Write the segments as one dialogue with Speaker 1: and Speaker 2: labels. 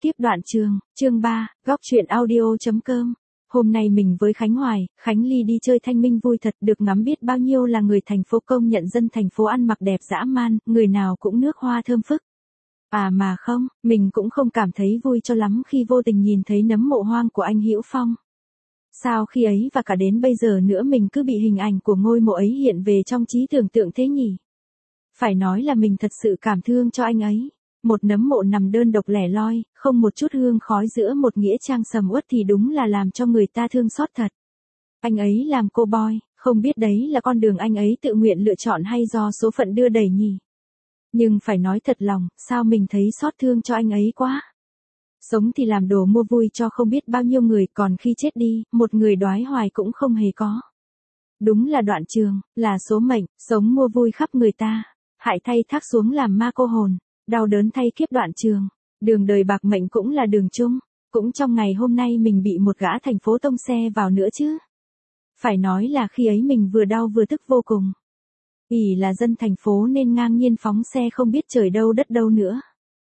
Speaker 1: Tiếp đoạn chương 3, góc truyện audio.com. Hôm nay mình với Khánh Hoài, Khánh Ly đi chơi thanh minh vui thật, được ngắm biết bao nhiêu là người thành phố công nhận dân thành phố ăn mặc đẹp dã man, người nào cũng nước hoa thơm phức. À mà không, mình cũng không cảm thấy vui cho lắm khi vô tình nhìn thấy nấm mộ hoang của anh Hữu Phong. Sao khi ấy và cả đến bây giờ nữa mình cứ bị hình ảnh của ngôi mộ ấy hiện về trong trí tưởng tượng thế nhỉ? Phải nói là mình thật sự cảm thương cho anh ấy. Một nấm mộ nằm đơn độc lẻ loi, không một chút hương khói giữa một nghĩa trang sầm uất thì đúng là làm cho người ta thương xót thật. Anh ấy làm cô boy, không biết đấy là con đường anh ấy tự nguyện lựa chọn hay do số phận đưa đẩy nhỉ? Nhưng phải nói thật lòng, sao mình thấy xót thương cho anh ấy quá. Sống thì làm đồ mua vui cho không biết bao nhiêu người, còn khi chết đi, một người đoái hoài cũng không hề có. Đúng là đoạn trường, là số mệnh, sống mua vui khắp người ta, hại thay thác xuống làm ma cô hồn. Đau đớn thay kiếp đoạn trường, đường đời bạc mệnh cũng là đường chung, cũng trong ngày hôm nay mình bị một gã thành phố tông xe vào nữa chứ. Phải nói là khi ấy mình vừa đau vừa tức vô cùng. Ỷ là dân thành phố nên ngang nhiên phóng xe không biết trời đâu đất đâu nữa.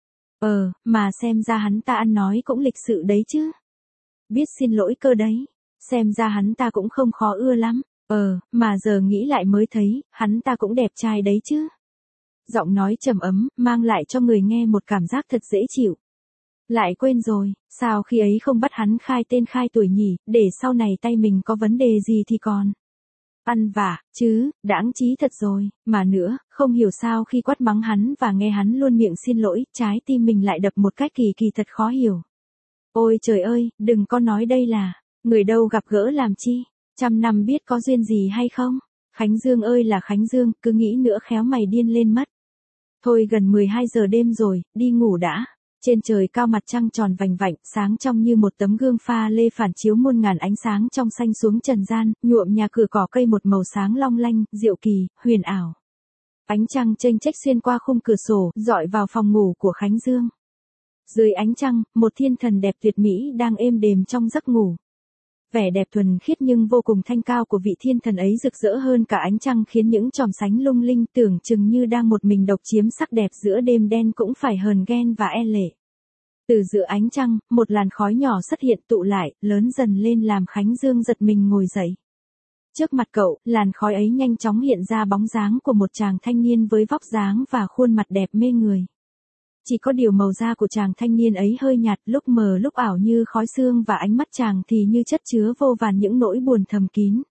Speaker 1: Mà xem ra hắn ta ăn nói cũng lịch sự đấy chứ. Biết xin lỗi cơ đấy, xem ra hắn ta cũng không khó ưa lắm. Mà giờ nghĩ lại mới thấy, hắn ta cũng đẹp trai đấy chứ. Giọng nói trầm ấm, mang lại cho người nghe một cảm giác thật dễ chịu. Lại quên rồi, sao khi ấy không bắt hắn khai tên khai tuổi nhỉ, để sau này tay mình có vấn đề gì thì còn. Ăn vạ, chứ, đãng trí thật rồi, mà nữa, không hiểu sao khi quát mắng hắn và nghe hắn luôn miệng xin lỗi, trái tim mình lại đập một cách kỳ kỳ thật khó hiểu. Ôi trời ơi, đừng có nói đây là, người đâu gặp gỡ làm chi, trăm năm biết có duyên gì hay không. Khánh Dương ơi là Khánh Dương, cứ nghĩ nữa khéo mày điên lên mất. Thôi gần 12 giờ đêm rồi, đi ngủ đã. Trên trời cao mặt trăng tròn vành vạnh, sáng trong như một tấm gương pha lê phản chiếu muôn ngàn ánh sáng trong xanh xuống trần gian, nhuộm nhà cửa cỏ cây một màu sáng long lanh, diệu kỳ, huyền ảo. Ánh trăng chênh chếch xuyên qua khung cửa sổ, dọi vào phòng ngủ của Khánh Dương. Dưới ánh trăng, một thiên thần đẹp tuyệt mỹ đang êm đềm trong giấc ngủ. Vẻ đẹp thuần khiết nhưng vô cùng thanh cao của vị thiên thần ấy rực rỡ hơn cả ánh trăng khiến những chòm sánh lung linh tưởng chừng như đang một mình độc chiếm sắc đẹp giữa đêm đen cũng phải hờn ghen và e lệ. Từ giữa ánh trăng, một làn khói nhỏ xuất hiện tụ lại, lớn dần lên làm Khánh Dương giật mình ngồi dậy. Trước mặt cậu, làn khói ấy nhanh chóng hiện ra bóng dáng của một chàng thanh niên với vóc dáng và khuôn mặt đẹp mê người. Chỉ có điều màu da của chàng thanh niên ấy hơi nhạt, lúc mờ lúc ảo như khói sương và ánh mắt chàng thì như chất chứa vô vàn những nỗi buồn thầm kín.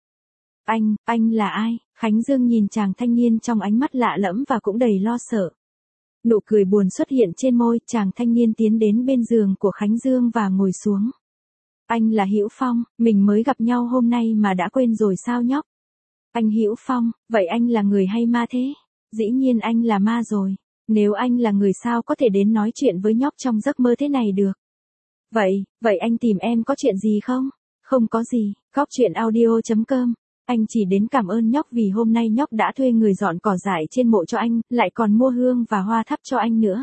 Speaker 1: Anh là ai? Khánh Dương nhìn chàng thanh niên trong ánh mắt lạ lẫm và cũng đầy lo sợ. Nụ cười buồn xuất hiện trên môi, chàng thanh niên tiến đến bên giường của Khánh Dương và ngồi xuống. Anh là Hữu Phong, mình mới gặp nhau hôm nay mà đã quên rồi sao nhóc? Anh Hữu Phong, vậy anh là người hay ma thế? Dĩ nhiên anh là ma rồi. Nếu anh là người sao có thể đến nói chuyện với nhóc trong giấc mơ thế này được? Vậy anh tìm em có chuyện gì không? Không có gì, góc truyện audio.com. Anh chỉ đến cảm ơn nhóc vì hôm nay nhóc đã thuê người dọn cỏ dại trên mộ cho anh, lại còn mua hương và hoa thắp cho anh nữa.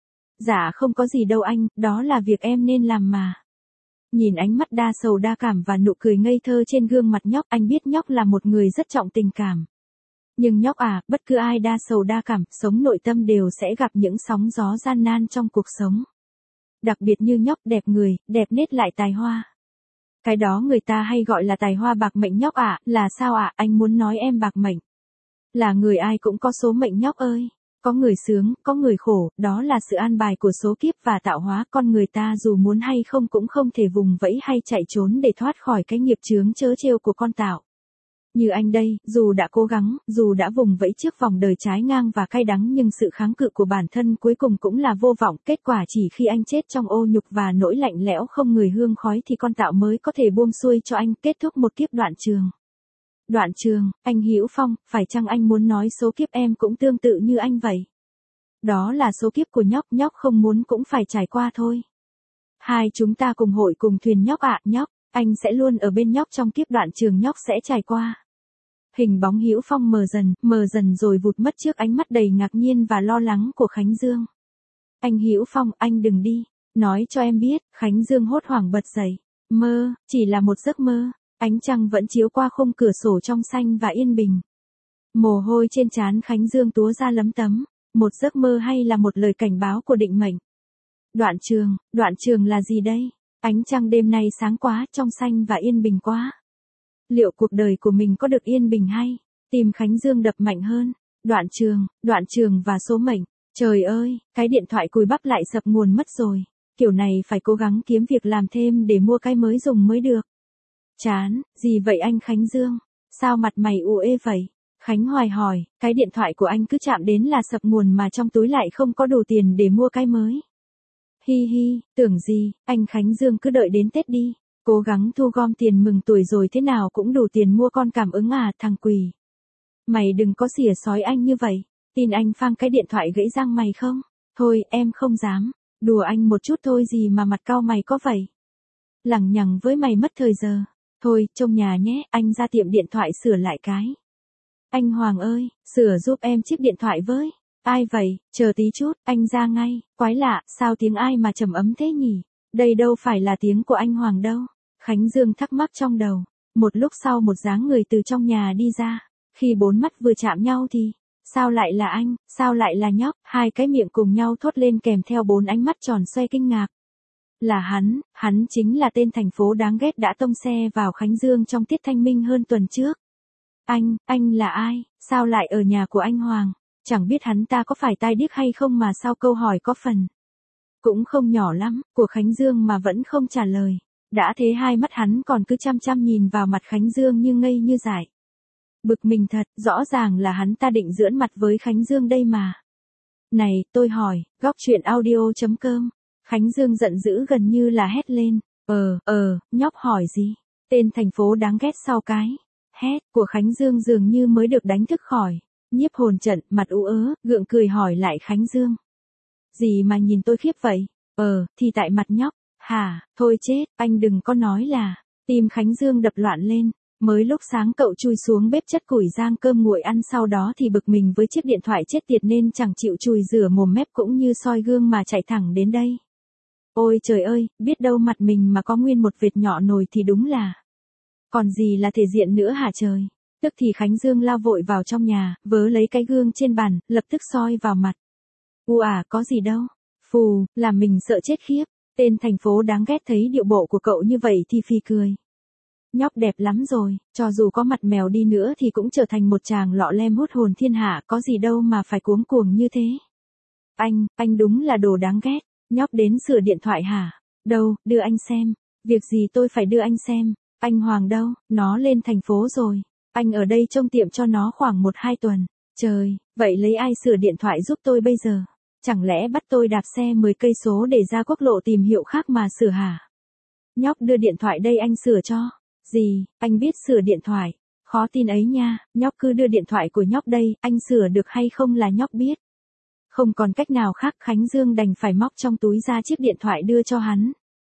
Speaker 1: Dạ không có gì đâu anh, đó là việc em nên làm mà. Nhìn ánh mắt đa sầu đa cảm và nụ cười ngây thơ trên gương mặt nhóc, anh biết nhóc là một người rất trọng tình cảm. Nhưng nhóc à, bất cứ ai đa sầu đa cảm, sống nội tâm đều sẽ gặp những sóng gió gian nan trong cuộc sống. Đặc biệt như nhóc đẹp người, đẹp nết lại tài hoa. Cái đó người ta hay gọi là tài hoa bạc mệnh nhóc ạ, là sao ạ? Anh muốn nói em bạc mệnh. Là người ai cũng có số mệnh nhóc ơi. Có người sướng, có người khổ, đó là sự an bài của số kiếp và tạo hóa, con người ta dù muốn hay không cũng không thể vùng vẫy hay chạy trốn để thoát khỏi cái nghiệp chướng trớ trêu của con tạo. Như anh đây, dù đã cố gắng, dù đã vùng vẫy trước vòng đời trái ngang và cay đắng nhưng sự kháng cự của bản thân cuối cùng cũng là vô vọng. Kết quả chỉ khi anh chết trong ô nhục và nỗi lạnh lẽo không người hương khói thì con tạo mới có thể buông xuôi cho anh, kết thúc một kiếp đoạn trường. Đoạn trường, anh Hữu Phong, phải chăng anh muốn nói số kiếp em cũng tương tự như anh vậy? Đó là số kiếp của nhóc, nhóc không muốn cũng phải trải qua thôi. Hai chúng ta cùng hội cùng thuyền nhóc ạ, nhóc, anh sẽ luôn ở bên nhóc trong kiếp đoạn trường nhóc sẽ trải qua. Hình bóng Hữu Phong mờ dần rồi vụt mất trước ánh mắt đầy ngạc nhiên và lo lắng của Khánh Dương. Anh Hữu Phong, anh đừng đi, nói cho em biết. Khánh Dương hốt hoảng bật dậy. Mơ, chỉ là một giấc mơ. Ánh trăng vẫn chiếu qua khung cửa sổ trong xanh và yên bình. Mồ hôi trên trán Khánh Dương túa ra lấm tấm. Một giấc mơ hay là một lời cảnh báo của định mệnh? Đoạn trường là gì đây? Ánh trăng đêm nay sáng quá, trong xanh và yên bình quá. Liệu cuộc đời của mình có được yên bình hay? Tim Khánh Dương đập mạnh hơn. Đoạn trường và số mệnh. Trời ơi, cái điện thoại cùi bắp lại sập nguồn mất rồi. Kiểu này phải cố gắng kiếm việc làm thêm để mua cái mới dùng mới được. Chán, gì vậy anh Khánh Dương? Sao mặt mày u ê vậy? Khánh Hoài hỏi, cái điện thoại của anh cứ chạm đến là sập nguồn mà trong túi lại không có đủ tiền để mua cái mới. Hi hi, tưởng gì, anh Khánh Dương cứ đợi đến Tết đi. Cố gắng thu gom tiền mừng tuổi rồi thế nào cũng đủ tiền mua con cảm ứng à, thằng quỷ. Mày đừng có xỉa xói anh như vậy. Tin anh phang cái điện thoại gãy răng mày không? Thôi em không dám. Đùa anh một chút thôi gì mà mặt cau mày có vậy. Lằng nhằng với mày mất thời giờ. Thôi, trông nhà nhé, anh ra tiệm điện thoại sửa lại cái. Anh Hoàng ơi, sửa giúp em chiếc điện thoại với. Ai vậy, chờ tí chút, anh ra ngay. Quái lạ, sao tiếng ai mà trầm ấm thế nhỉ? Đây đâu phải là tiếng của anh Hoàng đâu. Khánh Dương thắc mắc trong đầu. Một lúc sau một dáng người từ trong nhà đi ra. Khi bốn mắt vừa chạm nhau thì, sao lại là anh, sao lại là nhóc, hai cái miệng cùng nhau thốt lên kèm theo bốn ánh mắt tròn xoe kinh ngạc. Là hắn chính là tên thành phố đáng ghét đã tông xe vào Khánh Dương trong tiết thanh minh hơn tuần trước. Anh là ai, sao lại ở nhà của anh Hoàng? Chẳng biết hắn ta có phải tai điếc hay không mà sao câu hỏi có phần cũng không nhỏ lắm, của Khánh Dương mà vẫn không trả lời. Đã thế hai mắt hắn còn cứ chăm chăm nhìn vào mặt Khánh Dương như ngây như dại. Bực mình thật, rõ ràng là hắn ta định giỡn mặt với Khánh Dương đây mà. Này, tôi hỏi, góc chuyện audio.com. Khánh Dương giận dữ gần như là hét lên. Nhóc hỏi gì? Tên thành phố đáng ghét sau cái hét của Khánh Dương dường như mới được đánh thức khỏi nhiếp hồn trận, mặt ú ớ, gượng cười hỏi lại Khánh Dương. Gì mà nhìn tôi khiếp vậy? Thì tại mặt nhóc. Hả, thôi chết, anh đừng có nói là. Tim Khánh Dương đập loạn lên. Mới lúc sáng cậu chui xuống bếp chất củi rang cơm nguội ăn, sau đó thì bực mình với chiếc điện thoại chết tiệt nên chẳng chịu chùi rửa mồm mép cũng như soi gương mà chạy thẳng đến đây. Ôi trời ơi, biết đâu mặt mình mà có nguyên một vệt nhỏ nổi thì đúng là. Còn gì là thể diện nữa hả trời? Tức thì Khánh Dương lao vội vào trong nhà, vớ lấy cái gương trên bàn, lập tức soi vào mặt. Có gì đâu. Phù, làm mình sợ chết khiếp. Tên thành phố đáng ghét thấy điệu bộ của cậu như vậy thì phì cười. Nhóc đẹp lắm rồi, cho dù có mặt mèo đi nữa thì cũng trở thành một chàng lọ lem hút hồn thiên hạ, có gì đâu mà phải cuống cuồng như thế. Anh đúng là đồ đáng ghét. Nhóc đến sửa điện thoại hả? Đâu, đưa anh xem. Việc gì tôi phải đưa anh xem? Anh Hoàng đâu, nó lên thành phố rồi. Anh ở đây trông tiệm cho nó khoảng 1-2 tuần. Trời, vậy lấy ai sửa điện thoại giúp tôi bây giờ? Chẳng lẽ bắt tôi đạp xe 10 cây số để ra quốc lộ tìm hiệu khác mà sửa hả? Nhóc đưa điện thoại đây anh sửa cho. Gì, anh biết sửa điện thoại? Khó tin ấy nha, nhóc cứ đưa điện thoại của nhóc đây, anh sửa được hay không là nhóc biết. Không còn cách nào khác, Khánh Dương đành phải móc trong túi ra chiếc điện thoại đưa cho hắn.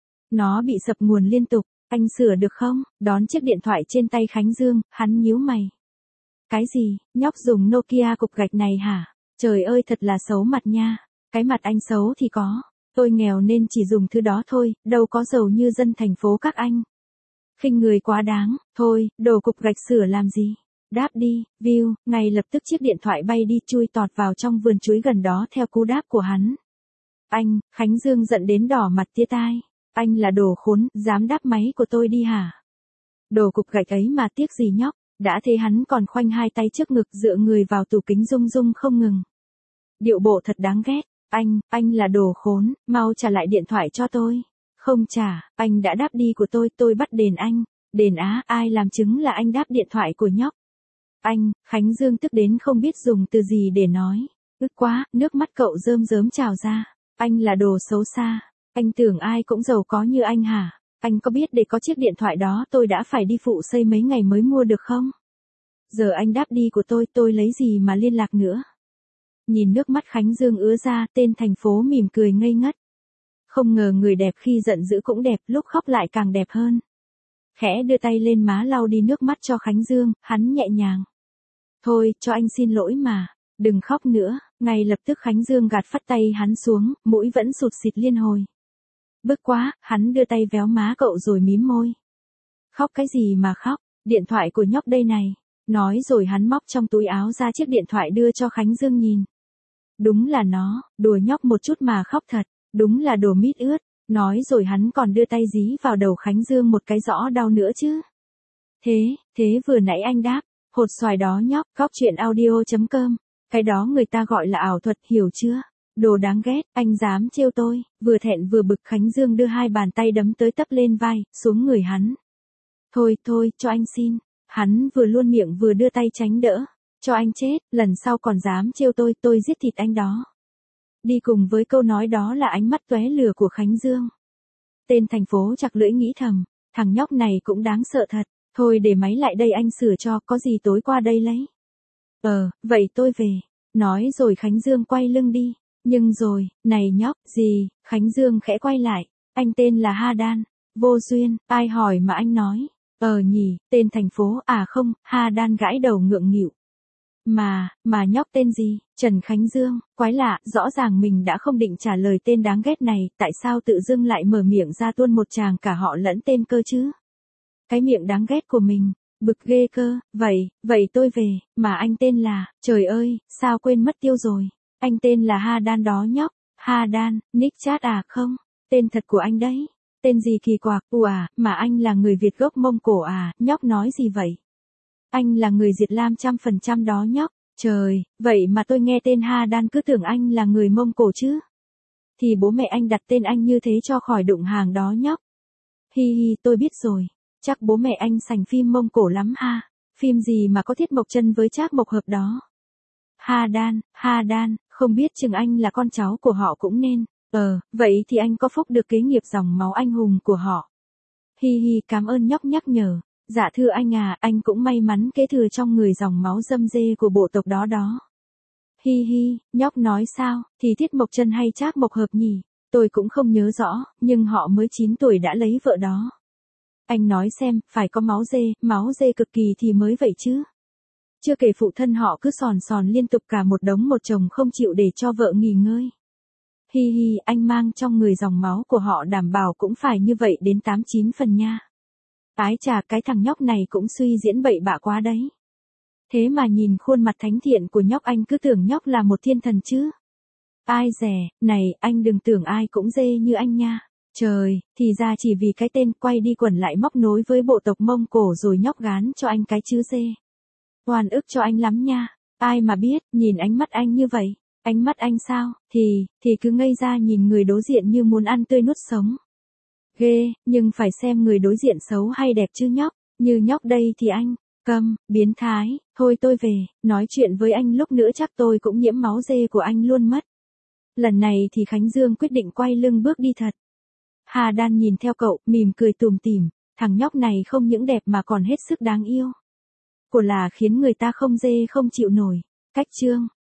Speaker 1: Nó bị sập nguồn liên tục, anh sửa được không? Đón chiếc điện thoại trên tay Khánh Dương, hắn nhíu mày. Cái gì, nhóc dùng Nokia cục gạch này hả? Trời ơi thật là xấu mặt nha. Cái mặt anh xấu thì có. Tôi nghèo nên chỉ dùng thứ đó thôi, đâu có giàu như dân thành phố các anh. Khinh người quá đáng, thôi, đồ cục gạch sửa làm gì? Đáp đi, view, ngay lập tức chiếc điện thoại bay đi chui tọt vào trong vườn chuối gần đó theo cú đáp của hắn. Anh, Khánh Dương giận đến đỏ mặt tía tai. Anh là đồ khốn, dám đáp máy của tôi đi hả? Đồ cục gạch ấy mà tiếc gì nhóc, đã thế hắn còn khoanh hai tay trước ngực dựa người vào tủ kính rung rung không ngừng. Điệu bộ thật đáng ghét, anh là đồ khốn, mau trả lại điện thoại cho tôi. Không trả, anh đã đáp đi của tôi bắt đền anh. Đền á, ai làm chứng là anh đáp điện thoại của nhóc? Anh, Khánh Dương tức đến không biết dùng từ gì để nói. Ức quá, nước mắt cậu rơm rớm trào ra. Anh là đồ xấu xa. Anh tưởng ai cũng giàu có như anh hả? Anh có biết để có chiếc điện thoại đó tôi đã phải đi phụ xây mấy ngày mới mua được không? Giờ anh đáp đi của tôi lấy gì mà liên lạc nữa? Nhìn nước mắt Khánh Dương ứa ra, tên thành phố mỉm cười ngây ngất. Không ngờ người đẹp khi giận dữ cũng đẹp, lúc khóc lại càng đẹp hơn. Khẽ đưa tay lên má lau đi nước mắt cho Khánh Dương, hắn nhẹ nhàng. Thôi, cho anh xin lỗi mà, đừng khóc nữa. Ngay lập tức Khánh Dương gạt phắt tay hắn xuống, mũi vẫn sụt xịt liên hồi. Bức quá, hắn đưa tay véo má cậu rồi mím môi. Khóc cái gì mà khóc, điện thoại của nhóc đây này. Nói rồi hắn móc trong túi áo ra chiếc điện thoại đưa cho Khánh Dương nhìn. Đúng là nó, đùa nhóc một chút mà khóc thật. Đúng là đồ mít ướt, nói rồi hắn còn đưa tay dí vào đầu Khánh Dương một cái rõ đau nữa chứ. Thế vừa nãy anh đáp, hột xoài đó nhóc, góc chuyện audio.com, cái đó người ta gọi là ảo thuật, hiểu chưa? Đồ đáng ghét, anh dám trêu tôi, vừa thẹn vừa bực Khánh Dương đưa hai bàn tay đấm tới tấp lên vai, xuống người hắn. Thôi, cho anh xin. Hắn vừa luôn miệng vừa đưa tay tránh đỡ. Cho anh chết, lần sau còn dám trêu tôi giết thịt anh đó. Đi cùng với câu nói đó là ánh mắt tóe lửa của Khánh Dương. Tên thành phố chặt lưỡi nghĩ thầm, thằng nhóc này cũng đáng sợ thật. Thôi để máy lại đây anh sửa cho, có gì tối qua đây lấy. Vậy tôi về. Nói rồi Khánh Dương quay lưng đi. Nhưng rồi, này nhóc, gì, Khánh Dương khẽ quay lại. Anh tên là Ha Đan. Vô duyên, ai hỏi mà anh nói. Nhỉ, tên thành phố, à không, Ha Đan gãi đầu ngượng nghịu. Mà nhóc tên gì? Trần Khánh Dương, quái lạ, rõ ràng mình đã không định trả lời tên đáng ghét này, tại sao tự dưng lại mở miệng ra tuôn một tràng cả họ lẫn tên cơ chứ? Cái miệng đáng ghét của mình, bực ghê cơ, vậy tôi về, mà anh tên là, trời ơi, sao quên mất tiêu rồi. Anh tên là Ha Đan đó nhóc, Ha Đan, nick chat à không? Tên thật của anh đấy. Tên gì kỳ quặc, mà anh là người Việt gốc Mông Cổ à, nhóc nói gì vậy? Anh là người Diệt Lam 100% đó nhóc, trời, vậy mà tôi nghe tên Ha Đan cứ tưởng anh là người Mông Cổ chứ. Thì bố mẹ anh đặt tên anh như thế cho khỏi đụng hàng đó nhóc. Hi, tôi biết rồi, chắc bố mẹ anh sành phim Mông Cổ lắm ha, phim gì mà có Thiết Mộc Chân với Trác Mộc Hợp đó. Ha Đan, không biết chừng anh là con cháu của họ cũng nên. Vậy thì anh có phúc được kế nghiệp dòng máu anh hùng của họ. Hi, cảm ơn nhóc nhắc nhở. Dạ thưa anh à, anh cũng may mắn kế thừa trong người dòng máu dâm dê của bộ tộc đó. Hi, nhóc nói sao, thì Thiết Mộc Chân hay Trác Mộc Hợp nhỉ? Tôi cũng không nhớ rõ, nhưng họ mới 9 tuổi đã lấy vợ đó. Anh nói xem, phải có máu dê cực kỳ thì mới vậy chứ. Chưa kể phụ thân họ cứ sòn liên tục cả một đống một chồng không chịu để cho vợ nghỉ ngơi. Hi, anh mang trong người dòng máu của họ đảm bảo cũng phải như vậy đến 8-9 phần nha. Ái chà, cái thằng nhóc này cũng suy diễn bậy bạ quá đấy. Thế mà nhìn khuôn mặt thánh thiện của nhóc anh cứ tưởng nhóc là một thiên thần chứ. Ai dè, này, anh đừng tưởng ai cũng dê như anh nha. Trời, thì ra chỉ vì cái tên quay đi quẩn lại móc nối với bộ tộc Mông Cổ rồi nhóc gán cho anh cái chữ dê. Oan ức cho anh lắm nha. Ai mà biết, nhìn ánh mắt anh như vậy. Ánh mắt anh sao, thì cứ ngây ra nhìn người đối diện như muốn ăn tươi nuốt sống. Ghê, nhưng phải xem người đối diện xấu hay đẹp chứ nhóc, như nhóc đây thì anh, biến thái, thôi tôi về, nói chuyện với anh lúc nữa chắc tôi cũng nhiễm máu dê của anh luôn mất. Lần này thì Khánh Dương quyết định quay lưng bước đi thật. Ha Đan nhìn theo cậu, mỉm cười tủm tỉm, thằng nhóc này không những đẹp mà còn hết sức đáng yêu. Của là khiến người ta không dê không chịu nổi. Cách chương